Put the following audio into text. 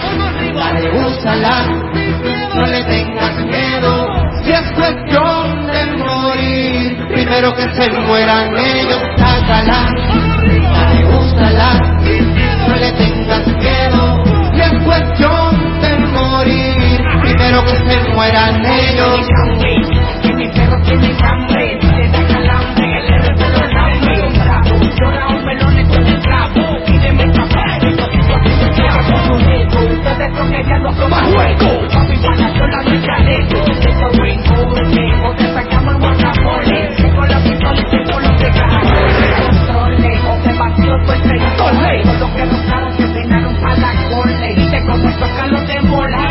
Dale, úsala, no le tengas miedo. Si es cuestión de morir, primero que se mueran ellos, sácala. Dale, úsala, no le tengas miedo. Si es cuestión de morir, primero que se mueran ellos. Que mi perro tiene hambre, le da calambre, que le revuelve el hambre. Llora un melón con el clavo, pídeme café, ustedes son ellas, no son más juego. Papi, para yo la doy chaleco. Esto es Wingo, o te sacamos el guacamole. Con la pistola y tengo los de controle. O te vacío tu extensor. Todos los que rozaron se peinaron a la corte. Y te como tocan los de mola.